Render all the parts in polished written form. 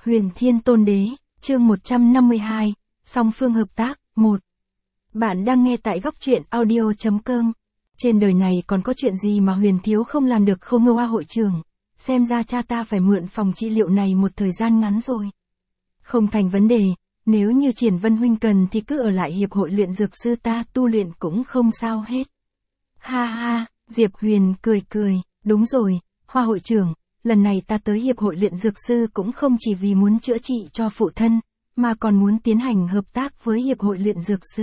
Huyền Thiên Tôn Đế, chương 152, song phương hợp tác, 1. Bạn đang nghe tại góc truyện audio.com. Trên đời này còn có chuyện gì mà Huyền Thiếu không làm được không Hoa hội trưởng? Xem ra cha ta phải mượn phòng trị liệu này một thời gian ngắn rồi. Không thành vấn đề, nếu như Triển Vân huynh cần thì cứ ở lại hiệp hội luyện dược sư ta tu luyện cũng không sao hết. Ha ha, Diệp Huyền cười cười, đúng rồi, Hoa hội trưởng, lần này ta tới hiệp hội luyện dược sư cũng không chỉ vì muốn chữa trị cho phụ thân, mà còn muốn tiến hành hợp tác với hiệp hội luyện dược sư.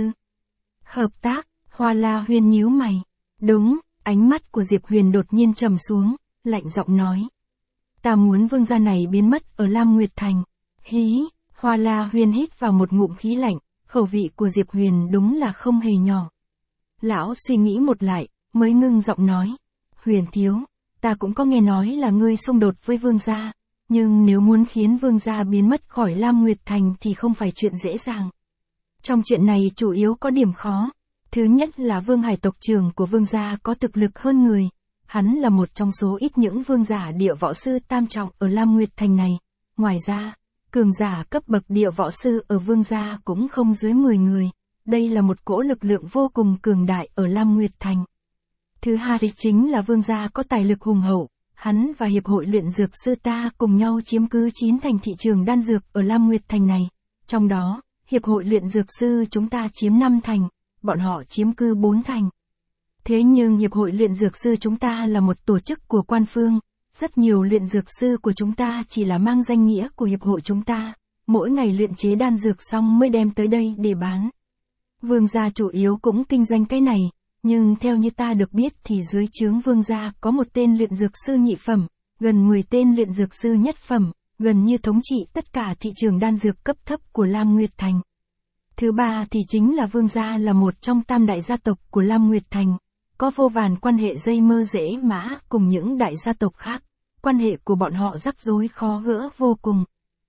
Hợp tác, Hoa La Huyên nhíu mày. Đúng, ánh mắt của Diệp Huyền đột nhiên trầm xuống, lạnh giọng nói. Ta muốn vương gia này biến mất ở Lam Nguyệt Thành. Hí, Hoa La Huyên hít vào một ngụm khí lạnh, khẩu vị của Diệp Huyền đúng là không hề nhỏ. Lão suy nghĩ một lại, mới ngưng giọng nói. Huyền thiếu, ta cũng có nghe nói là ngươi xung đột với vương gia, nhưng nếu muốn khiến vương gia biến mất khỏi Lam Nguyệt Thành thì không phải chuyện dễ dàng. Trong chuyện này chủ yếu có điểm khó. Thứ nhất là vương hải tộc trưởng của vương gia có thực lực hơn người. Hắn là một trong số ít những vương giả địa võ sư tam trọng ở Lam Nguyệt Thành này. Ngoài ra, cường giả cấp bậc địa võ sư ở vương gia cũng không dưới 10 người. Đây là một cỗ lực lượng vô cùng cường đại ở Lam Nguyệt Thành. Thứ hai chính là vương gia có tài lực hùng hậu. Hắn và hiệp hội luyện dược sư ta cùng nhau chiếm cứ 9 thành thị trường đan dược ở Lam Nguyệt Thành này. Trong đó, hiệp hội luyện dược sư chúng ta chiếm 5 thành, bọn họ chiếm cứ 4 thành. Thế nhưng hiệp hội luyện dược sư chúng ta là một tổ chức của quan phương, rất nhiều luyện dược sư của chúng ta chỉ là mang danh nghĩa của hiệp hội chúng ta, mỗi ngày luyện chế đan dược xong mới đem tới đây để bán. Vương gia chủ yếu cũng kinh doanh cái này, nhưng theo như ta được biết thì dưới trướng vương gia có một tên luyện dược sư nhị phẩm, gần 10 tên luyện dược sư nhất phẩm, gần như thống trị tất cả thị trường đan dược cấp thấp của Lam Nguyệt Thành. Thứ ba thì chính là vương gia là một trong tam đại gia tộc của Lam Nguyệt Thành, có vô vàn quan hệ dây mơ rễ mã cùng những đại gia tộc khác, quan hệ của bọn họ rắc rối khó gỡ vô cùng.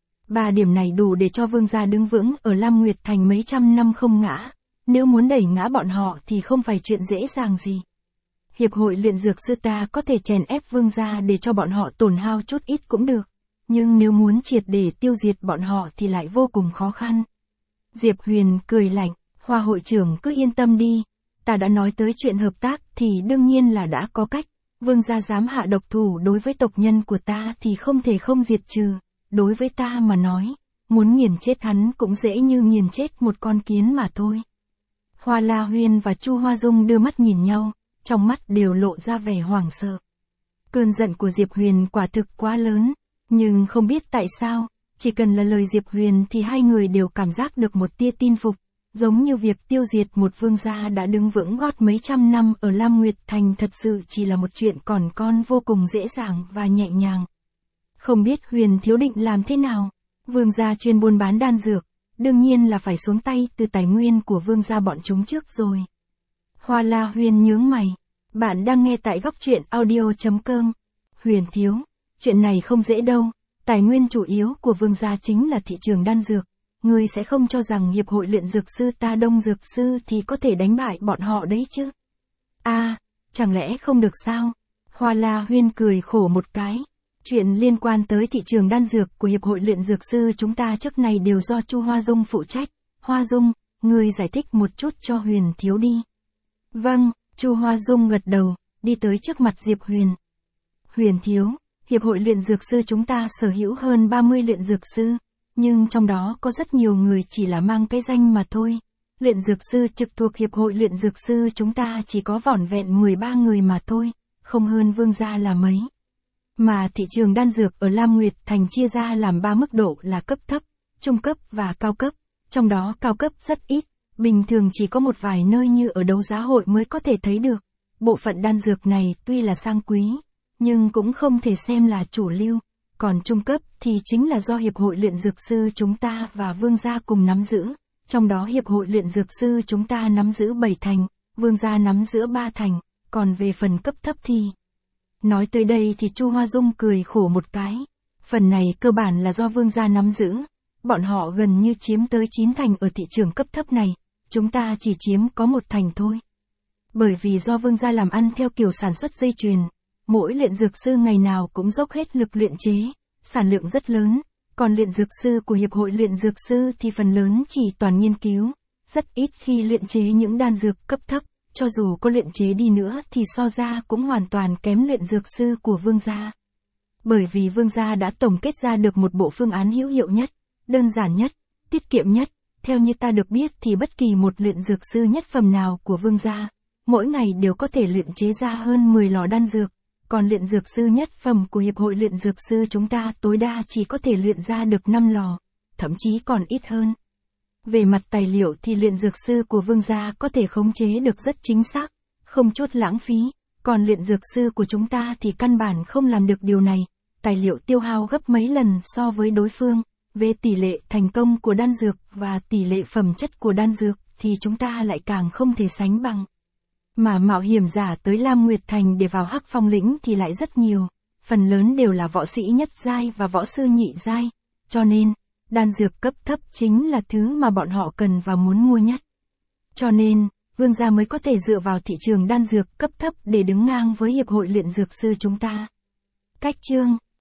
Ba điểm này đủ để cho vương gia đứng vững ở Lam Nguyệt Thành mấy trăm năm không ngã, nếu muốn đẩy ngã bọn họ thì không phải chuyện dễ dàng gì. Hiệp hội luyện dược sư ta có thể chèn ép vương gia để cho bọn họ tổn hao chút ít cũng được, nhưng nếu muốn triệt để tiêu diệt bọn họ thì lại vô cùng khó khăn. Diệp Huyền cười lạnh, Hoa hội trưởng cứ yên tâm đi, ta đã nói tới chuyện hợp tác thì đương nhiên là đã có cách, vương gia dám hạ độc thủ đối với tộc nhân của ta thì không thể không diệt trừ, đối với ta mà nói, muốn nghiền chết hắn cũng dễ như nghiền chết một con kiến mà thôi. Hoa La Huyên và Chu Hoa Dung đưa mắt nhìn nhau, trong mắt đều lộ ra vẻ hoảng sợ. Cơn giận của Diệp Huyền quả thực quá lớn, nhưng không biết tại sao, chỉ cần là lời Diệp Huyền thì hai người đều cảm giác được một tia tin phục, giống như việc tiêu diệt một vương gia đã đứng vững gót mấy trăm năm ở Lam Nguyệt Thành thật sự chỉ là một chuyện còn con vô cùng dễ dàng và nhẹ nhàng. Không biết Huyền thiếu định làm thế nào? Vương gia chuyên buôn bán đan dược, đương nhiên là phải xuống tay từ tài nguyên của vương gia bọn chúng trước rồi. Hoa La Huyên nhướng mày. Bạn đang nghe tại góc truyện audio.com. Huyền thiếu, chuyện này không dễ đâu. Tài nguyên chủ yếu của vương gia chính là thị trường đan dược. Ngươi sẽ không cho rằng hiệp hội luyện dược sư ta đông dược sư thì có thể đánh bại bọn họ đấy chứ? Chẳng lẽ không được sao? Hoa La Huyên cười khổ một cái. Chuyện liên quan tới thị trường đan dược của hiệp hội luyện dược sư chúng ta trước này đều do Chu Hoa Dung phụ trách. Hoa Dung, ngươi giải thích một chút cho Huyền thiếu đi. Vâng, Chu Hoa Dung gật đầu, đi tới trước mặt Diệp Huyền. Huyền thiếu, hiệp hội luyện dược sư chúng ta sở hữu hơn 30 luyện dược sư, nhưng trong đó có rất nhiều người chỉ là mang cái danh mà thôi. Luyện dược sư trực thuộc hiệp hội luyện dược sư chúng ta chỉ có vỏn vẹn 13 người mà thôi, không hơn vương gia là mấy. Mà thị trường đan dược ở Lam Nguyệt Thành chia ra làm 3 mức độ là cấp thấp, trung cấp và cao cấp, trong đó cao cấp rất ít, bình thường chỉ có một vài nơi như ở đấu giá hội mới có thể thấy được. Bộ phận đan dược này tuy là sang quý, nhưng cũng không thể xem là chủ lưu, còn trung cấp thì chính là do hiệp hội luyện dược sư chúng ta và vương gia cùng nắm giữ, trong đó hiệp hội luyện dược sư chúng ta nắm giữ 7 thành, vương gia nắm giữ 3 thành, còn về phần cấp thấp thì... Nói tới đây thì Chu Hoa Dung cười khổ một cái. Phần này cơ bản là do vương gia nắm giữ. Bọn họ gần như chiếm tới 9 thành ở thị trường cấp thấp này. Chúng ta chỉ chiếm có 1 thành thôi. Bởi vì do vương gia làm ăn theo kiểu sản xuất dây chuyền. Mỗi luyện dược sư ngày nào cũng dốc hết lực luyện chế. Sản lượng rất lớn. Còn luyện dược sư của Hiệp hội luyện dược sư thì phần lớn chỉ toàn nghiên cứu, rất ít khi luyện chế những đan dược cấp thấp, cho dù có luyện chế đi nữa thì so ra cũng hoàn toàn kém luyện dược sư của Vương gia. Bởi vì Vương gia đã tổng kết ra được một bộ phương án hữu hiệu nhất, đơn giản nhất, tiết kiệm nhất. Theo như ta được biết thì bất kỳ một luyện dược sư nhất phẩm nào của Vương gia, mỗi ngày đều có thể luyện chế ra hơn 10 lò đan dược, còn luyện dược sư nhất phẩm của Hiệp hội luyện dược sư chúng ta tối đa chỉ có thể luyện ra được 5 lò, thậm chí còn ít hơn. Về mặt tài liệu thì luyện dược sư của Vương gia có thể khống chế được rất chính xác, không chút lãng phí, còn luyện dược sư của chúng ta thì căn bản không làm được điều này, tài liệu tiêu hao gấp mấy lần so với đối phương. Về tỷ lệ thành công của đan dược và tỷ lệ phẩm chất của đan dược thì chúng ta lại càng không thể sánh bằng. Mà mạo hiểm giả tới Lam Nguyệt Thành để vào Hắc Phong lĩnh thì lại rất nhiều, phần lớn đều là võ sĩ nhất giai và võ sư nhị giai, cho nên, đan dược cấp thấp chính là thứ mà bọn họ cần và muốn mua nhất. Cho nên, Vương gia mới có thể dựa vào thị trường đan dược cấp thấp để đứng ngang với Hiệp hội luyện dược sư chúng ta. Cách chương